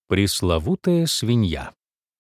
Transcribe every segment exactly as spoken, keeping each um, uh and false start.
Пресловутая свинья.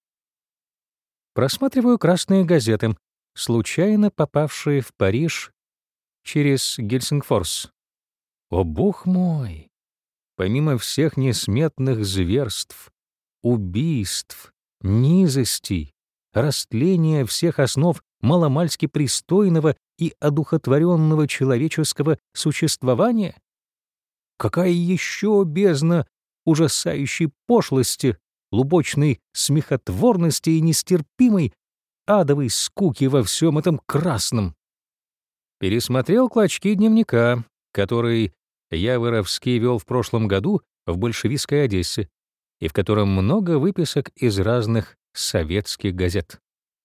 Просматриваю красные газеты, случайно попавшие в Париж через Гельсингфорс. О, бог мой! Помимо всех несметных зверств, убийств, низостей, растления всех основ маломальски пристойного и одухотворенного человеческого существования, какая еще бездна ужасающей пошлости, лубочной смехотворности и нестерпимой адовой скуки во всем этом красном. Пересмотрел клочки дневника, который я воровски вел в прошлом году в большевистской Одессе, и в котором много выписок из разных советских газет.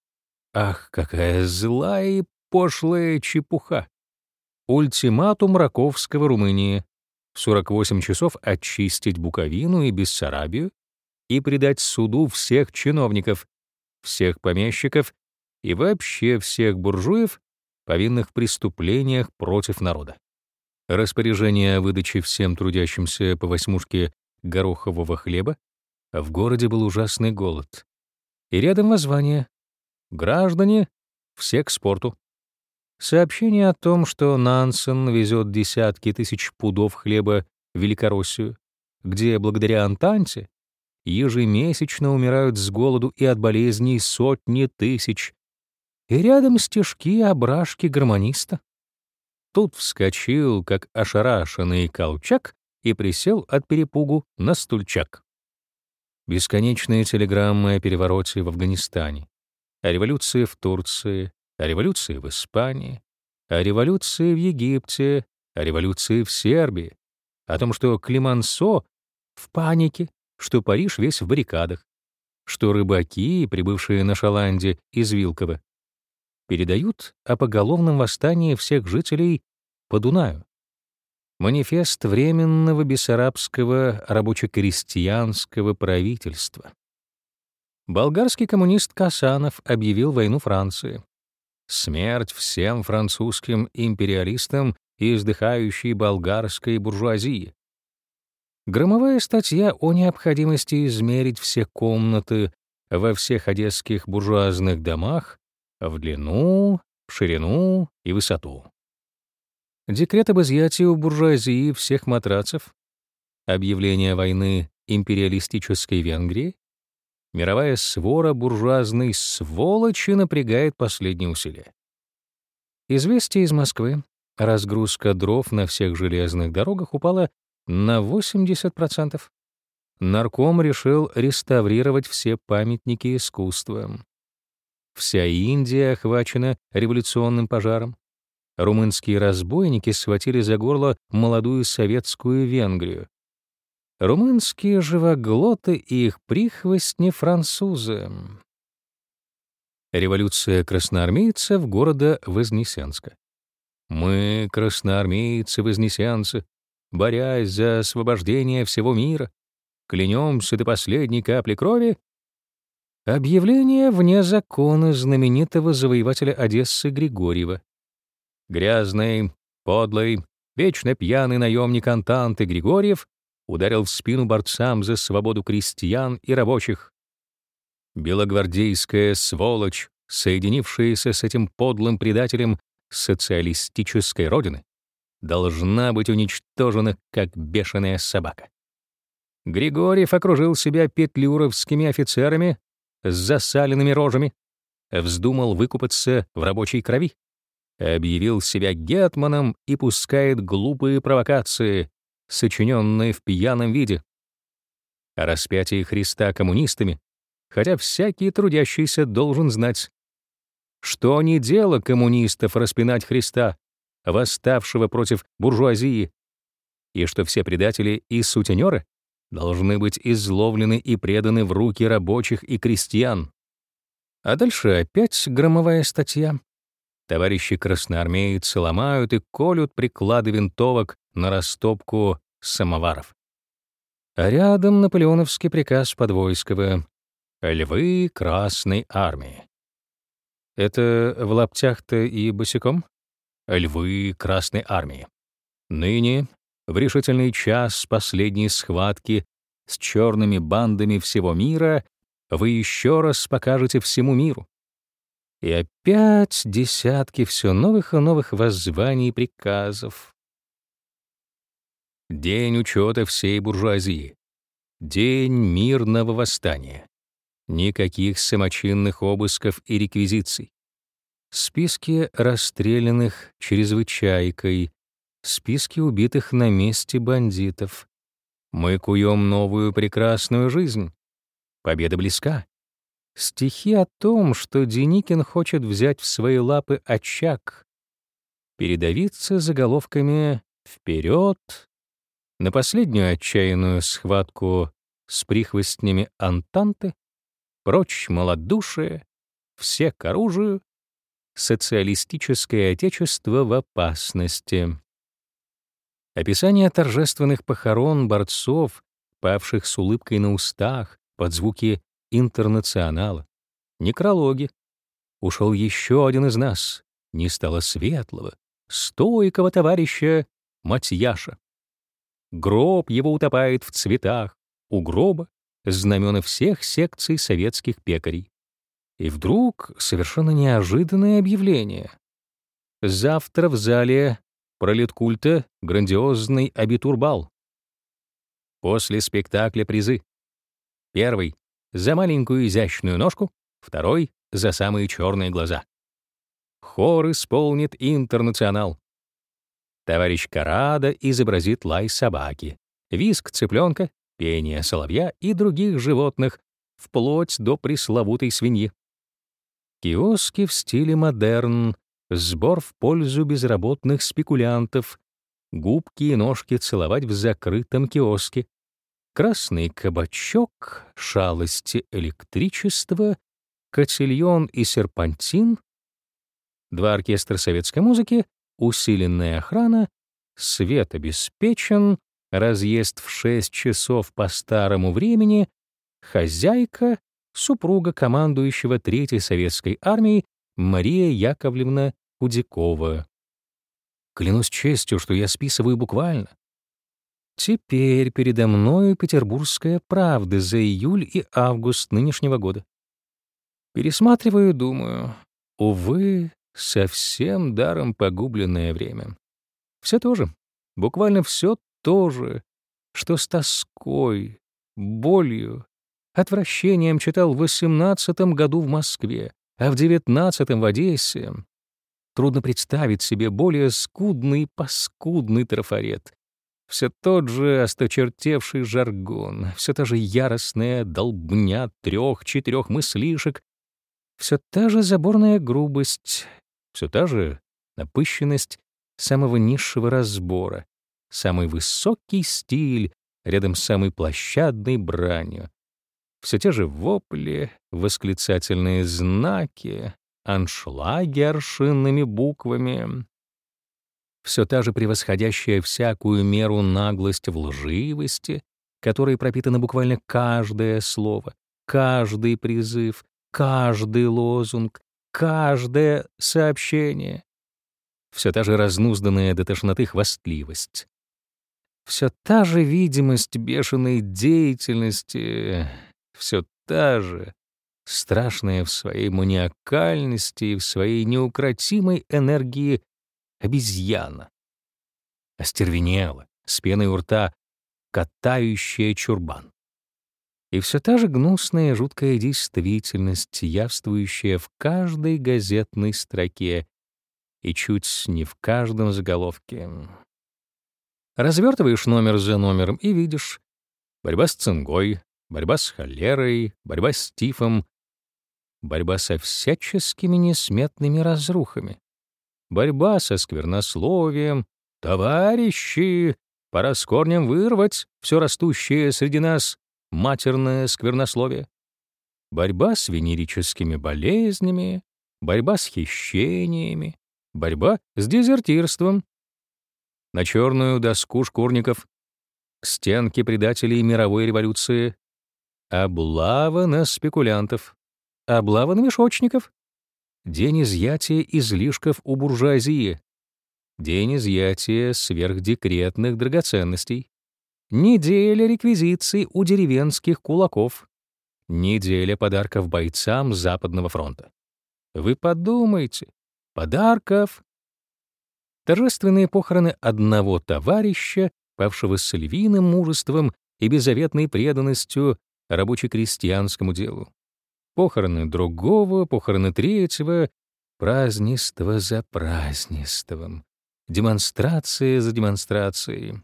Ах, какая злая и пошлая чепуха! Ультиматум Раковского Румынии: в сорок восемь часов очистить Буковину и Бессарабию и предать суду всех чиновников, всех помещиков и вообще всех буржуев, повинных в преступлениях против народа. Распоряжение о выдаче всем трудящимся по восьмушке горохового хлеба, а в городе был ужасный голод. И рядом воззвание: «Граждане, все к спорту». Сообщение о том, что Нансен везет десятки тысяч пудов хлеба в Великороссию, где, благодаря Антанте, ежемесячно умирают с голоду и от болезней сотни тысяч. И рядом стишки о брашке гармониста. Тут вскочил, как ошарашенный Колчак, и присел от перепугу на стульчак. Бесконечные телеграммы о перевороте в Афганистане, о революции в Турции, о революции в Испании, о революции в Египте, о революции в Сербии, о том, что Климансо в панике, что Париж весь в баррикадах, что рыбаки, прибывшие на Шаланде из Вилково, передают о поголовном восстании всех жителей по Дунаю. Манифест Временного бессарабского рабоче-крестьянского правительства. Болгарский коммунист Касанов объявил войну Франции. Смерть всем французским империалистам и издыхающей болгарской буржуазии. Громовая статья о необходимости измерить все комнаты во всех одесских буржуазных домах в длину, ширину и высоту. Декрет об изъятии у буржуазии всех матрацев, объявление войны империалистической Венгрии, мировая свора буржуазной сволочи напрягает последние усилия. Известие из Москвы: разгрузка дров на всех железных дорогах упала на восемьдесят процентов. Нарком решил реставрировать все памятники искусства. Вся Индия охвачена революционным пожаром. Румынские разбойники схватили за горло молодую советскую Венгрию. Румынские живоглоты и их прихвостни французы. Революция красноармейцев города Вознесенска. Мы, красноармейцы-вознесенцы, борясь за освобождение всего мира, клянемся до последней капли крови. Объявление вне закона знаменитого завоевателя Одессы Григорьева. Грязный, подлый, вечно пьяный наемник Антанты Григорьев ударил в спину борцам за свободу крестьян и рабочих. Белогвардейская сволочь, соединившаяся с этим подлым предателем социалистической родины, должна быть уничтожена, как бешеная собака. Григорьев окружил себя петлюровскими офицерами с засаленными рожами, вздумал выкупаться в рабочей крови, объявил себя гетманом и пускает глупые провокации, сочиненные в пьяном виде. О распятии Христа коммунистами, хотя всякий трудящийся должен знать, что не дело коммунистов распинать Христа, восставшего против буржуазии, и что все предатели и сутенеры должны быть изловлены и преданы в руки рабочих и крестьян. А дальше опять громовая статья. Товарищи красноармейцы ломают и колют приклады винтовок на растопку самоваров. А рядом наполеоновский приказ Подвойского: «Львы Красной Армии». Это в лаптях-то и босиком? Львы Красной Армии. Ныне, в решительный час последней схватки с черными бандами всего мира вы еще раз покажете всему миру. И опять десятки все новых и новых воззваний и приказов. День учета всей буржуазии. День мирного восстания. Никаких самочинных обысков и реквизиций. Списки расстрелянных чрезвычайкой, списки убитых на месте бандитов. Мы куем новую прекрасную жизнь. Победа близка. Стихи о том, что Деникин хочет взять в свои лапы очаг, передавиться заголовками «Вперед!», на последнюю отчаянную схватку с прихвостнями Антанты, прочь малодушие, все к оружию, социалистическое отечество в опасности. Описание торжественных похорон борцов, павших с улыбкой на устах под звуки Интернационала. Некрологи. Ушел еще один из нас. Не стало светлого, стойкого товарища Матьяша. Гроб его утопает в цветах. У гроба знамена всех секций советских пекарей. И вдруг совершенно неожиданное объявление. Завтра в зале пролеткульта грандиозный абитурбал. После спектакля призы. Первый — за маленькую изящную ножку, второй — за самые черные глаза. Хор исполнит «Интернационал». Товарищ Карада изобразит лай собаки, визг цыпленка, пение соловья и других животных, вплоть до пресловутой свиньи. Киоски в стиле модерн, сбор в пользу безработных спекулянтов, губки и ножки целовать в закрытом киоске, красный кабачок, шалости электричества, котильон и серпантин, два оркестра советской музыки, усиленная охрана, свет обеспечен, разъезд в шесть часов по старому времени, хозяйка, супруга командующего Третьей советской армией Мария Яковлевна Худякова. Клянусь честью, что я списываю буквально. Теперь передо мной петербургская правда за июль и август нынешнего года. Пересматриваю и думаю, увы, совсем даром погубленное время. Все то же, буквально все то же, что с тоской, болью, отвращением читал в восемнадцатом году в Москве, а в девятнадцатом в Одессе. Трудно представить себе более скудный и паскудный трафарет. Все тот же осточертевший жаргон, все та же яростная долбня трех-четырех мыслишек, все та же заборная грубость, все та же напыщенность самого низшего разбора, самый высокий стиль рядом с самой площадной бранью. Все те же вопли, восклицательные знаки, аншлаги аршинными буквами. Все та же превосходящая всякую меру наглость в лживости, которой пропитано буквально каждое слово, каждый призыв, каждый лозунг, каждое сообщение. Все та же разнузданная до тошноты хвастливость. Все та же видимость бешеной деятельности, все та же, страшная в своей маниакальности и в своей неукротимой энергии обезьяна. Остервенела, с пеной у рта, катающая чурбан. И все та же гнусная жуткая действительность, явствующая в каждой газетной строке и чуть не в каждом заголовке. Развертываешь номер за номером и видишь: борьба с цингой, борьба с холерой, борьба с тифом, борьба со всяческими несметными разрухами, борьба со сквернословием. Товарищи, пора с корнем вырвать все растущее среди нас матерное сквернословие. Борьба с венерическими болезнями, борьба с хищениями, борьба с дезертирством. На черную доску шкурников, к стенке предателей мировой революции, облава на спекулянтов, облава на мешочников, день изъятия излишков у буржуазии, день изъятия сверхдекретных драгоценностей, неделя реквизиций у деревенских кулаков, неделя подарков бойцам Западного фронта. Вы подумайте, подарков. Торжественные похороны одного товарища, павшего с львиным мужеством и беззаветной преданностью рабоче-крестьянскому делу. Похороны другого, похороны третьего, празднество за празднеством, демонстрация за демонстрацией.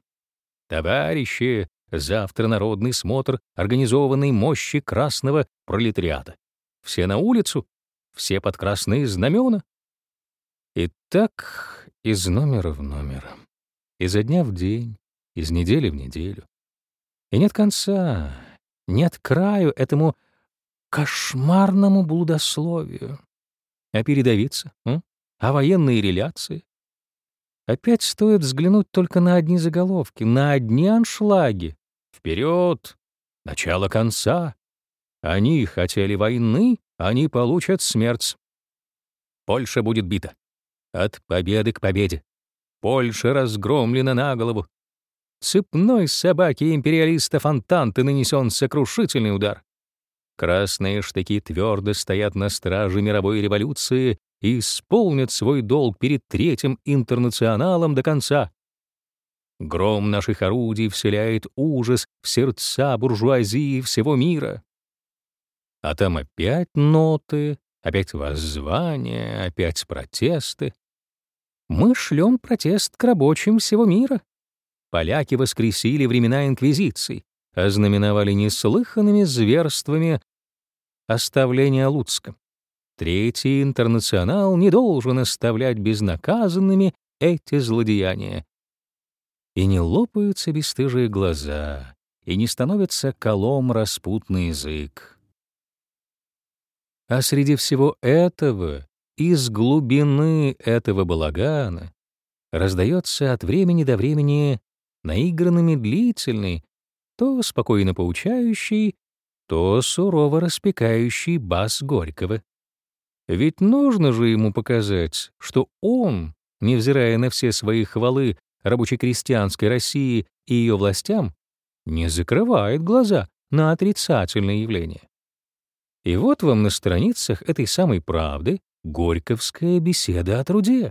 Товарищи, завтра народный смотр организованной мощи красного пролетариата. Все на улицу, все под красные знамена. И так из номера в номер, изо дня в день, из недели в неделю. И нет конца, нет краю этому кошмарному блудословию. А передовица? М? А военные реляции? Опять стоит взглянуть только на одни заголовки, на одни аншлаги. Вперед! Начало конца! Они хотели войны, они получат смерть. Польша будет бита. От победы к победе. Польша разгромлена на голову. Цепной собаке империалистов Антанты нанесен сокрушительный удар. Красные штыки твердо стоят на страже мировой революции и исполнят свой долг перед Третьим интернационалом до конца. Гром наших орудий вселяет ужас в сердца буржуазии всего мира. А там опять ноты, опять воззвания, опять протесты. Мы шлем протест к рабочим всего мира. Поляки воскресили времена инквизиций, ознаменовали неслыханными зверствами оставления Луцка. Третий интернационал не должен оставлять безнаказанными эти злодеяния. И не лопаются бесстыжие глаза, и не становится колом распутный язык. А среди всего этого, из глубины этого балагана, раздается от времени до времени наигранно медлительный, то спокойно поучающий, то сурово распекающий бас Горького. Ведь нужно же ему показать, что он, невзирая на все свои хвалы рабоче-крестьянской России и ее властям, не закрывает глаза на отрицательные явления. И вот вам на страницах этой самой правды горьковская беседа о труде.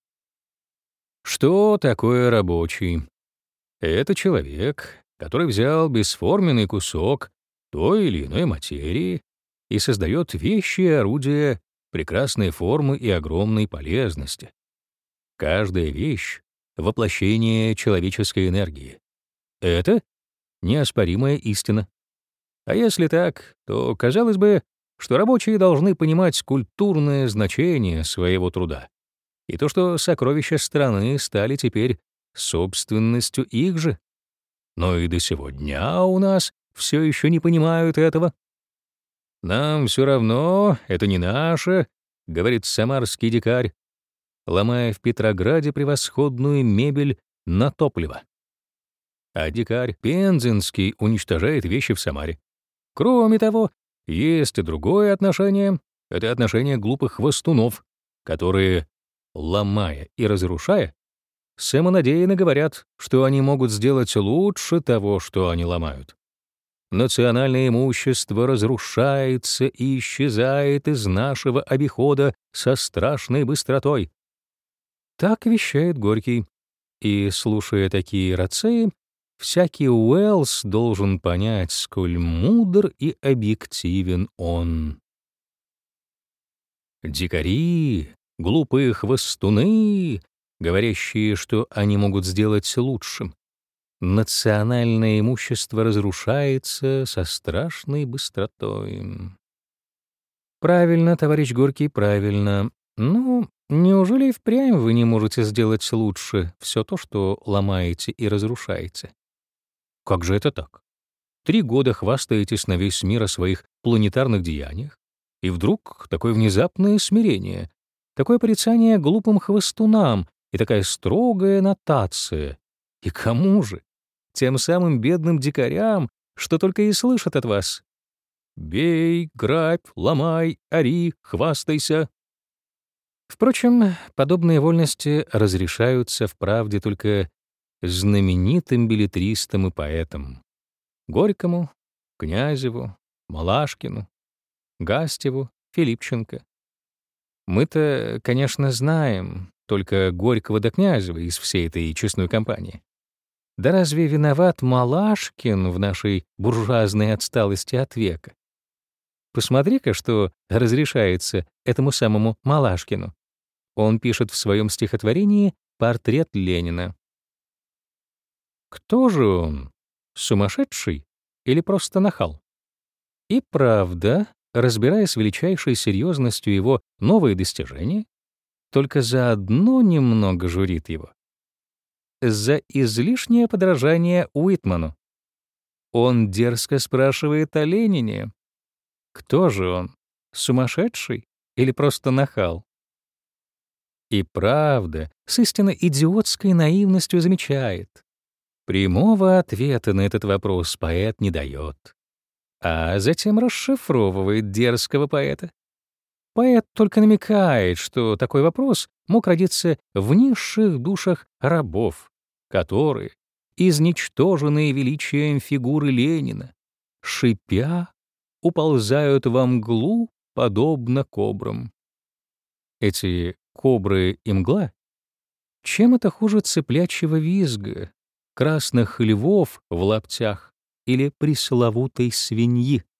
Что такое рабочий? Это человек, который взял бесформенный кусок той или иной материи и создает вещи и орудия прекрасной формы и огромной полезности. Каждая вещь — воплощение человеческой энергии. Это неоспоримая истина. А если так, то казалось бы, что рабочие должны понимать культурное значение своего труда и то, что сокровища страны стали теперь собственностью их же. Но и до сего дня у нас все еще не понимают этого. «Нам все равно, это не наше», — говорит самарский дикарь, ломая в Петрограде превосходную мебель на топливо. А дикарь Пензенский уничтожает вещи в Самаре. Кроме того, есть и другое отношение — это отношение глупых хвостунов, которые, ломая и разрушая, самонадеянно говорят, что они могут сделать лучше того, что они ломают. Национальное имущество разрушается и исчезает из нашего обихода со страшной быстротой. Так вещает Горький. И, слушая такие рацеи, всякий Уэллс должен понять, сколь мудр и объективен он. Дикари, глупые хвостуны, говорящие, что они могут сделать лучшим. Национальное имущество разрушается со страшной быстротой. Правильно, товарищ Горький, правильно. Ну, неужели и впрямь вы не можете сделать лучше все то, что ломаете и разрушаете? Как же это так? Три года хвастаетесь на весь мир о своих планетарных деяниях, и вдруг такое внезапное смирение, такое порицание глупым хвостунам и такая строгая нотация. И кому же? Тем самым бедным дикарям, что только и слышат от вас. «Бей, грабь, ломай, ори, хвастайся». Впрочем, подобные вольности разрешаются в правде только знаменитым беллетристам и поэтам — Горькому, Князеву, Малашкину, Гастеву, Филипченко. Мы-то, конечно, знаем только Горького да Князева из всей этой честной компании. Да разве виноват Малашкин в нашей буржуазной отсталости от века? Посмотри-ка, что разрешается этому самому Малашкину. Он пишет в своем стихотворении «Портрет Ленина». Кто же он? Сумасшедший или просто нахал? И правда, разбирая с величайшей серьезностью его новые достижения, только заодно немного журит его. За излишнее подражание Уитману. Он дерзко спрашивает о Ленине. Кто же он? Сумасшедший или просто нахал? И правда, с истинно идиотской наивностью замечает. Прямого ответа на этот вопрос поэт не дает, а затем расшифровывает дерзкого поэта. Поэт только намекает, что такой вопрос мог родиться в низших душах рабов, которые, изничтоженные величием фигуры Ленина, шипя, уползают во мглу, подобно кобрам. Эти кобры и мгла, чем это хуже цыплячьего визга, красных львов в лаптях или пресловутой свиньи?